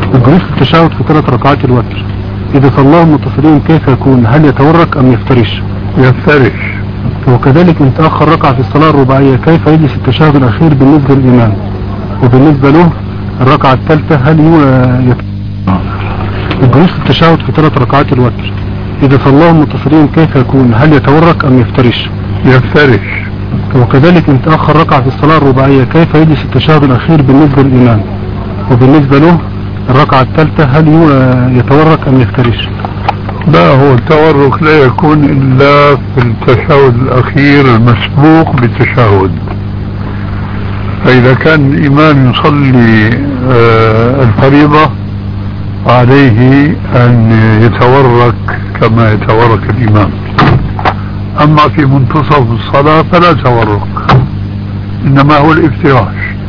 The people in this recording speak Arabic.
الجلوس في التشهد في 3 ركعات الوتر إذا صلاهم متصلين كيف يكون؟ هل يتورك أم يفترش؟ يفترش. وكذلك إن تأخر ركعة في الصلاة الرباعية كيف يجلس التشهد الأخير بالنسبة للإمام؟ وبالنسبة له الركعة الثالثة هل الجلوس في التشهد في 3 ركعات الوتر إذا صلاهم متصلين كيف يكون؟ هل يتورك أم يفترش؟ يفترش. وكذلك إن تأخر ركعة في الصلاة الرباعية كيف يجلس التشهد الأخير بالنسبة للإمام؟ وبالنسبة له الركعة الثالثة هل يتورك أم يفترش؟ لا، هو التورك لا يكون إلا في التشهد الأخير المسبوق بالتشهد. فإذا كان الإمام يصلي الفريضة عليه أن يتورك كما يتورك الإمام. أما في منتصف الصلاة فلا تورك، إنما هو الافتراش.